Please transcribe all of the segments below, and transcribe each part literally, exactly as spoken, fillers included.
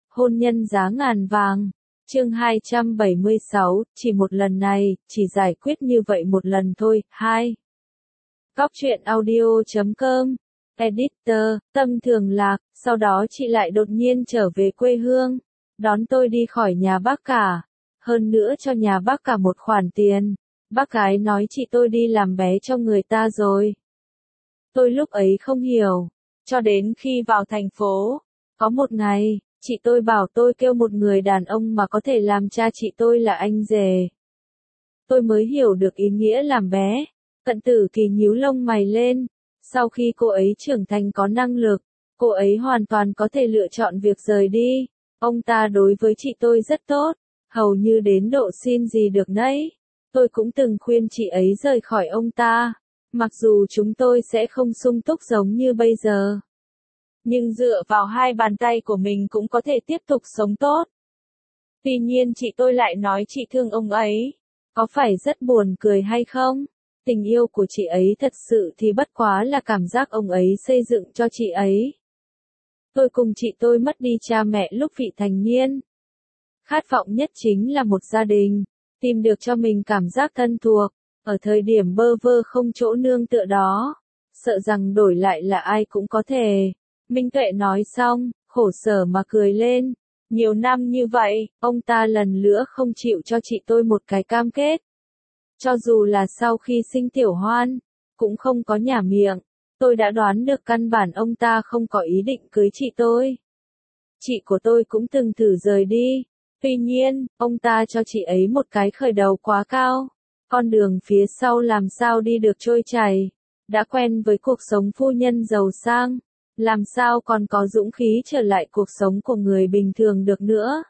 Hôn nhân giá ngàn vàng. Chương hai trăm bảy mươi sáu, chỉ một lần này, chỉ giải quyết như vậy một lần thôi. hai. Góc truyện audio chấm com. Editor, Tâm Thường Lạc, sau đó chị lại đột nhiên trở về quê hương, đón tôi đi khỏi nhà bác cả, hơn nữa cho nhà bác cả một khoản tiền. Bác gái nói chị tôi đi làm bé cho người ta rồi. Tôi lúc ấy không hiểu, cho đến khi vào thành phố, có một ngày, chị tôi bảo tôi kêu một người đàn ông mà có thể làm cha chị tôi là anh rể. Tôi mới hiểu được ý nghĩa làm bé. Cận Tử Kỳ nhíu lông mày lên. Sau khi cô ấy trưởng thành có năng lực, cô ấy hoàn toàn có thể lựa chọn việc rời đi. Ông ta đối với chị tôi rất tốt, hầu như đến độ xin gì được nấy. Tôi cũng từng khuyên chị ấy rời khỏi ông ta, mặc dù chúng tôi sẽ không sung túc giống như bây giờ. Nhưng dựa vào hai bàn tay của mình cũng có thể tiếp tục sống tốt. Tuy nhiên chị tôi lại nói chị thương ông ấy. Có phải rất buồn cười hay không? Tình yêu của chị ấy thật sự thì bất quá là cảm giác ông ấy xây dựng cho chị ấy. Tôi cùng chị tôi mất đi cha mẹ lúc vị thành niên. Khát vọng nhất chính là một gia đình, tìm được cho mình cảm giác thân thuộc, ở thời điểm bơ vơ không chỗ nương tựa đó, sợ rằng đổi lại là ai cũng có thể. Minh Tuệ nói xong, khổ sở mà cười lên. Nhiều năm như vậy, ông ta lần nữa không chịu cho chị tôi một cái cam kết. Cho dù là sau khi sinh Tiểu Hoan, cũng không có nhả miệng. Tôi đã đoán được căn bản ông ta không có ý định cưới chị tôi. Chị của tôi cũng từng thử rời đi. Tuy nhiên, ông ta cho chị ấy một cái khởi đầu quá cao. Con đường phía sau làm sao đi được trôi chảy. Đã quen với cuộc sống phu nhân giàu sang, làm sao còn có dũng khí trở lại cuộc sống của người bình thường được nữa.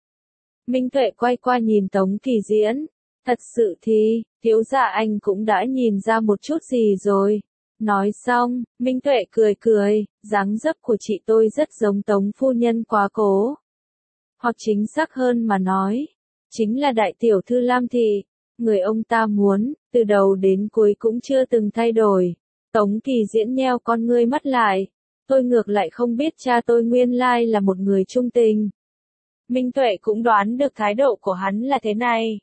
Minh Tuệ quay qua nhìn Tống Kỳ Diễn. Thật sự thì, thiếu gia anh cũng đã nhìn ra một chút gì rồi. Nói xong, Minh Tuệ cười cười, dáng dấp của chị tôi rất giống Tống phu nhân quá cố. Hoặc chính xác hơn mà nói, chính là đại tiểu thư Lam Thị. Người ông ta muốn, từ đầu đến cuối cũng chưa từng thay đổi. Tống Kỳ Diễn nheo con ngươi mắt lại. Tôi ngược lại không biết cha tôi nguyên lai là một người trung tình. Minh Tuệ cũng đoán được thái độ của hắn là thế này.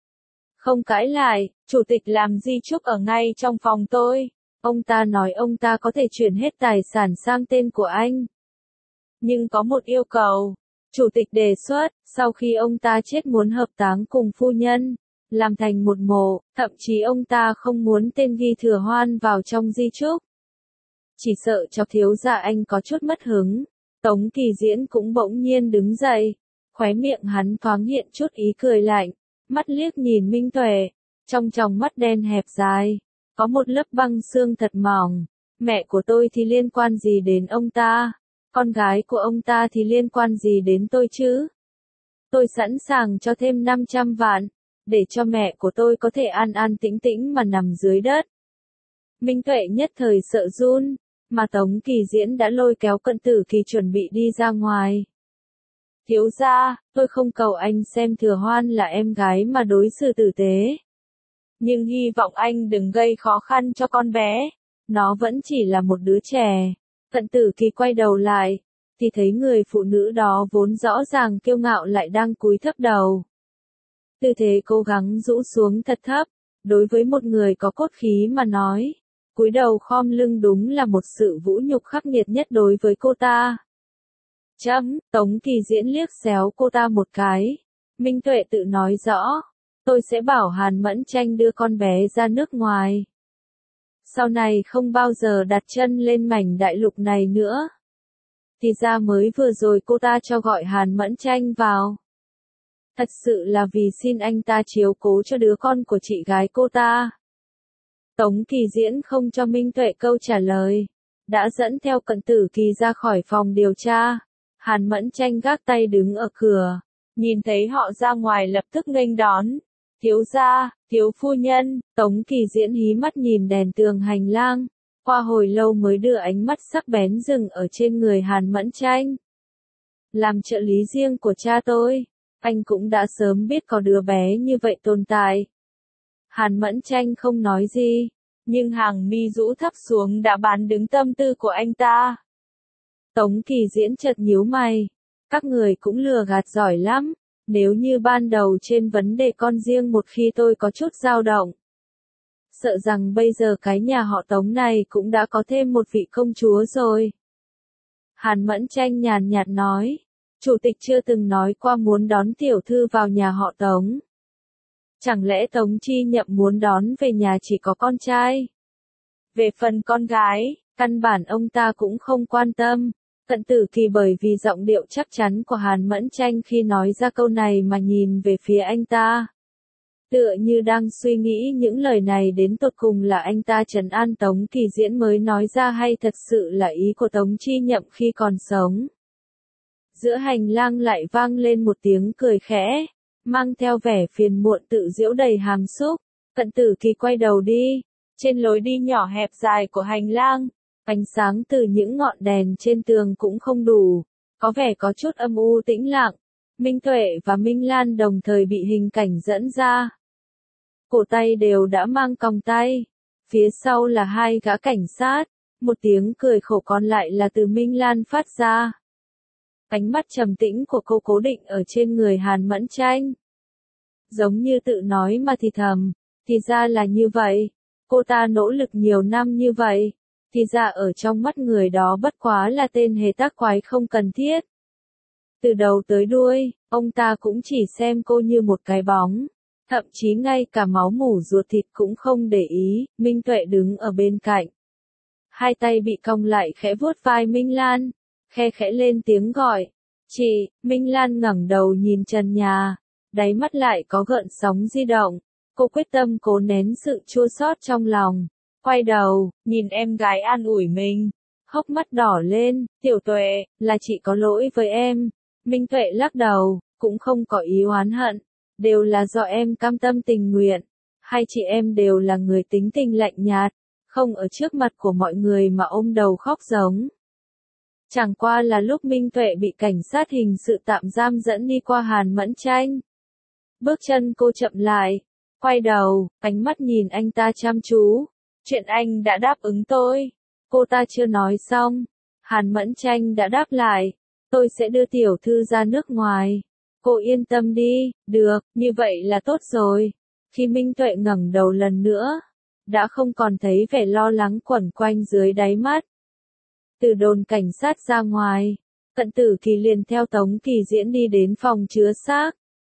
Không cãi lại, chủ tịch làm di chúc ở ngay trong phòng tôi. Ông ta nói ông ta có thể chuyển hết tài sản sang tên của anh. Nhưng có một yêu cầu. Chủ tịch đề xuất, sau khi ông ta chết muốn hợp táng cùng phu nhân, làm thành một mộ, thậm chí ông ta không muốn tên ghi Thừa Hoan vào trong di chúc. Chỉ sợ cho thiếu gia anh có chút mất hứng. Tống Kỳ Diễn cũng bỗng nhiên đứng dậy. Khóe miệng hắn thoáng hiện chút ý cười lạnh. Mắt liếc nhìn Minh Tuệ. Trong tròng mắt đen hẹp dài, có một lớp băng xương thật mỏng. Mẹ của tôi thì liên quan gì đến ông ta? Con gái của ông ta thì liên quan gì đến tôi chứ? Tôi sẵn sàng cho thêm năm trăm vạn, để cho mẹ của tôi có thể an an tĩnh tĩnh mà nằm dưới đất. Minh Tuệ nhất thời sợ run, mà Tống Kỳ Diễn đã lôi kéo Cận Tử Kỳ chuẩn bị đi ra ngoài. Thiếu gia, tôi không cầu anh xem Thừa Hoan là em gái mà đối xử tử tế. Nhưng hy vọng anh đừng gây khó khăn cho con bé. Nó vẫn chỉ là một đứa trẻ. Cận Tử Kỳ quay đầu lại, thì thấy người phụ nữ đó vốn rõ ràng kiêu ngạo lại đang cúi thấp đầu. Tư thế cố gắng rũ xuống thật thấp, đối với một người có cốt khí mà nói. Cúi đầu khom lưng đúng là một sự vũ nhục khắc nghiệt nhất đối với cô ta. Chấm, Tống Kỳ Diễn liếc xéo cô ta một cái. Minh Tuệ tự nói rõ, tôi sẽ bảo Hàn Mẫn Tranh đưa con bé ra nước ngoài. Sau này không bao giờ đặt chân lên mảnh đại lục này nữa. Thì ra mới vừa rồi cô ta cho gọi Hàn Mẫn Tranh vào. Thật sự là vì xin anh ta chiếu cố cho đứa con của chị gái cô ta. Tống Kỳ Diễn không cho Minh Tuệ câu trả lời. Đã dẫn theo Cận Tử Kỳ ra khỏi phòng điều tra. Hàn Mẫn Tranh gác tay đứng ở cửa. Nhìn thấy họ ra ngoài lập tức nghênh đón. Thiếu gia, thiếu phu nhân. Tống Kỳ Diễn hí mắt nhìn đèn tường hành lang. Qua hồi lâu mới đưa ánh mắt sắc bén dừng ở trên người Hàn Mẫn Tranh. Làm trợ lý riêng của cha tôi, anh cũng đã sớm biết có đứa bé như vậy tồn tại. Hàn Mẫn Tranh không nói gì, nhưng hàng mi rũ thấp xuống đã bán đứng tâm tư của anh ta. Tống Kỳ Diễn chợt nhíu mày. Các người cũng lừa gạt giỏi lắm, nếu như ban đầu trên vấn đề con riêng một khi tôi có chút dao động. Sợ rằng bây giờ cái nhà họ Tống này cũng đã có thêm một vị công chúa rồi. Hàn Mẫn Tranh nhàn nhạt nói, chủ tịch chưa từng nói qua muốn đón tiểu thư vào nhà họ Tống. Chẳng lẽ Tống Chi Nhậm muốn đón về nhà chỉ có con trai? Về phần con gái, căn bản ông ta cũng không quan tâm. Cận Tử Kỳ bởi vì giọng điệu chắc chắn của Hàn Mẫn Tranh khi nói ra câu này mà nhìn về phía anh ta. Tựa như đang suy nghĩ những lời này đến tột cùng là anh ta trấn an Tống Kỳ Diễn mới nói ra hay thật sự là ý của Tống Chi Nhậm khi còn sống. Giữa hành lang lại vang lên một tiếng cười khẽ, mang theo vẻ phiền muộn tự giễu đầy hàm xúc. Cận Tử Kỳ quay đầu đi, trên lối đi nhỏ hẹp dài của hành lang, ánh sáng từ những ngọn đèn trên tường cũng không đủ, có vẻ có chút âm u tĩnh lặng. Minh Tuệ và Minh Lan đồng thời bị hình cảnh dẫn ra. Cổ tay đều đã mang còng tay, phía sau là hai gã cảnh sát, một tiếng cười khổ còn lại là từ Minh Lan phát ra. Ánh mắt trầm tĩnh của cô cố định ở trên người Hàn Mẫn Tranh. Giống như tự nói mà thì thầm, thì ra là như vậy, cô ta nỗ lực nhiều năm như vậy, thì ra ở trong mắt người đó bất quá là tên hề tác quái không cần thiết. Từ đầu tới đuôi, ông ta cũng chỉ xem cô như một cái bóng, thậm chí ngay cả máu mủ ruột thịt cũng không để ý. Minh Tuệ đứng ở bên cạnh, hai tay bị cong lại khẽ vuốt vai Minh Lan, khe khẽ lên tiếng gọi, chị. Minh Lan ngẩng đầu nhìn trần nhà, đáy mắt lại có gợn sóng di động, cô quyết tâm cố nén sự chua xót trong lòng, quay đầu, nhìn em gái an ủi mình, hốc mắt đỏ lên, Tiểu Tuệ, là chị có lỗi với em. Minh Tuệ lắc đầu, cũng không có ý oán hận, đều là do em cam tâm tình nguyện, hai chị em đều là người tính tình lạnh nhạt, không ở trước mặt của mọi người mà ôm đầu khóc giống. Chẳng qua là lúc Minh Tuệ bị cảnh sát hình sự tạm giam dẫn đi qua Hàn Mẫn Tranh. Bước chân cô chậm lại, quay đầu, ánh mắt nhìn anh ta chăm chú. Chuyện anh đã đáp ứng tôi. Cô ta chưa nói xong, Hàn Mẫn Tranh đã đáp lại, tôi sẽ đưa tiểu thư ra nước ngoài. Cô yên tâm đi, được, như vậy là tốt rồi. Khi Minh Tuệ ngẩng đầu lần nữa, đã không còn thấy vẻ lo lắng quẩn quanh dưới đáy mắt. Từ đồn cảnh sát ra ngoài, Cận Tử Kỳ liền theo Tống Kỳ Diễn đi đến phòng chứa xác.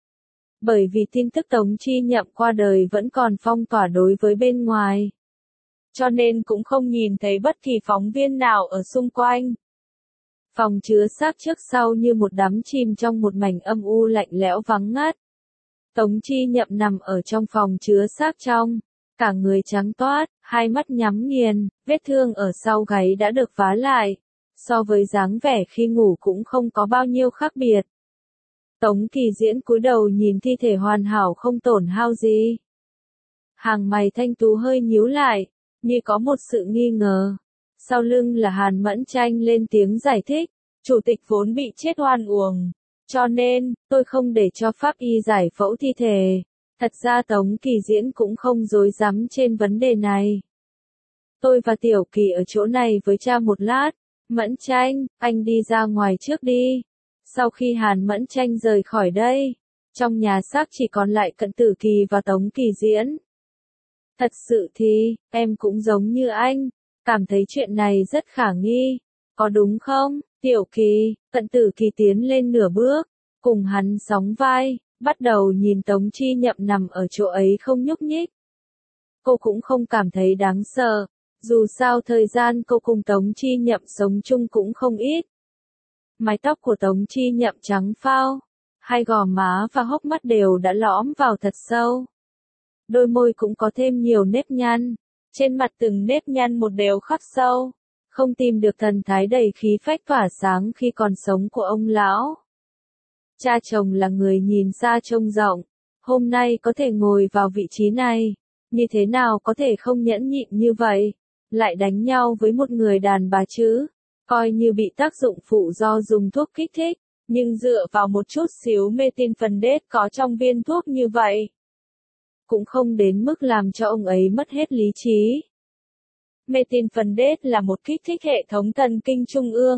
Bởi vì tin tức Tống Chi Nhậm qua đời vẫn còn phong tỏa đối với bên ngoài, cho nên cũng không nhìn thấy bất kỳ phóng viên nào ở xung quanh. Phòng chứa xác trước sau như một đám chìm trong một mảnh âm u lạnh lẽo vắng ngắt. Tống Chi Nhậm nằm ở trong phòng chứa xác trong, cả người trắng toát, hai mắt nhắm nghiền, vết thương ở sau gáy đã được vá lại, so với dáng vẻ khi ngủ cũng không có bao nhiêu khác biệt. Tống Kỳ Diễn cúi đầu nhìn thi thể hoàn hảo không tổn hao gì. Hàng mày thanh tú hơi nhíu lại, như có một sự nghi ngờ. Sau lưng là Hàn Mẫn Tranh lên tiếng giải thích, chủ tịch vốn bị chết oan uổng, cho nên, tôi không để cho pháp y giải phẫu thi thể. Thật ra Tống Kỳ Diễn cũng không dối rắm trên vấn đề này. Tôi và Tiểu Kỳ ở chỗ này với cha một lát. Mẫn Tranh, anh đi ra ngoài trước đi. Sau khi Hàn Mẫn Tranh rời khỏi đây, trong nhà xác chỉ còn lại Cận Tử Kỳ và Tống Kỳ Diễn. Thật sự thì, em cũng giống như anh, cảm thấy chuyện này rất khả nghi, có đúng không, Tiểu Kỳ? Cận Tử Kỳ tiến lên nửa bước, cùng hắn sóng vai, bắt đầu nhìn Tống Chi Nhậm nằm ở chỗ ấy không nhúc nhích. Cô cũng không cảm thấy đáng sợ, dù sao thời gian cô cùng Tống Chi Nhậm sống chung cũng không ít. Mái tóc của Tống Chi Nhậm trắng phao, hai gò má và hốc mắt đều đã lõm vào thật sâu. Đôi môi cũng có thêm nhiều nếp nhăn, trên mặt từng nếp nhăn một đều khắc sâu, không tìm được thần thái đầy khí phách tỏa sáng khi còn sống của ông lão. Cha chồng là người nhìn xa trông rộng, hôm nay có thể ngồi vào vị trí này, như thế nào có thể không nhẫn nhịn như vậy, lại đánh nhau với một người đàn bà chứ, coi như bị tác dụng phụ do dùng thuốc kích thích, nhưng dựa vào một chút xíu mê tin phần đết có trong viên thuốc như vậy, cũng không đến mức làm cho ông ấy mất hết lý trí. Mê tin phần đết là một kích thích hệ thống thần kinh trung ương,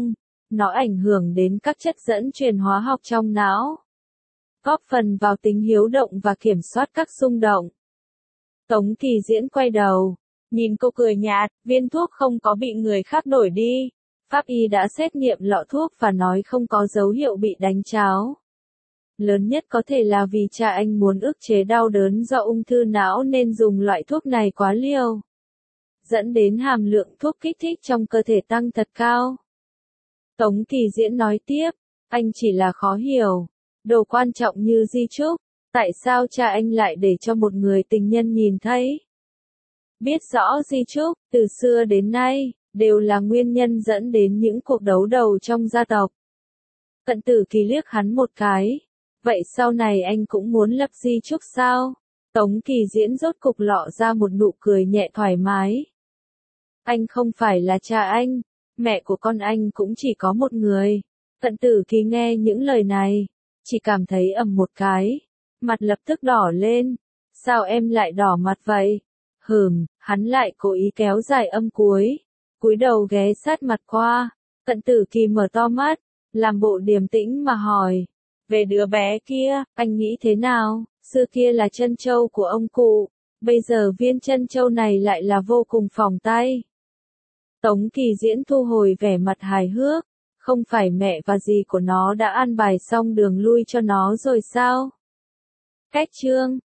nó ảnh hưởng đến các chất dẫn truyền hóa học trong não, góp phần vào tính hiếu động và kiểm soát các xung động. Tống Kỳ Diễn quay đầu, nhìn cô cười nhạt, viên thuốc không có bị người khác đổi đi. Pháp y đã xét nghiệm lọ thuốc và nói không có dấu hiệu bị đánh tráo. Lớn nhất có thể là vì cha anh muốn ức chế đau đớn do ung thư não nên dùng loại thuốc này quá liều, dẫn đến hàm lượng thuốc kích thích trong cơ thể tăng thật cao. Tống Kỳ Diễn nói tiếp, anh chỉ là khó hiểu, đồ quan trọng như di chúc, tại sao cha anh lại để cho một người tình nhân nhìn thấy? Biết rõ di chúc, từ xưa đến nay, đều là nguyên nhân dẫn đến những cuộc đấu đầu trong gia tộc. Cận Tử Kỳ liếc hắn một cái. Vậy sau này anh cũng muốn lập di chúc sao? Tống Kỳ Diễn rốt cục lọ ra một nụ cười nhẹ thoải mái. Anh không phải là cha anh, mẹ của con anh cũng chỉ có một người. Cận Tử Kỳ nghe những lời này, chỉ cảm thấy ầm một cái, mặt lập tức đỏ lên. Sao em lại đỏ mặt vậy? Hừm, hắn lại cố ý kéo dài âm cuối, cúi đầu ghé sát mặt qua. Cận Tử Kỳ mở to mắt, làm bộ điềm tĩnh mà hỏi. Về đứa bé kia, anh nghĩ thế nào? Xưa kia là chân châu của ông cụ, bây giờ viên chân châu này lại là vô cùng phỏng tay. Tống Kỳ Diễn thu hồi vẻ mặt hài hước, không phải mẹ và dì của nó đã an bài xong đường lui cho nó rồi sao? Cách chương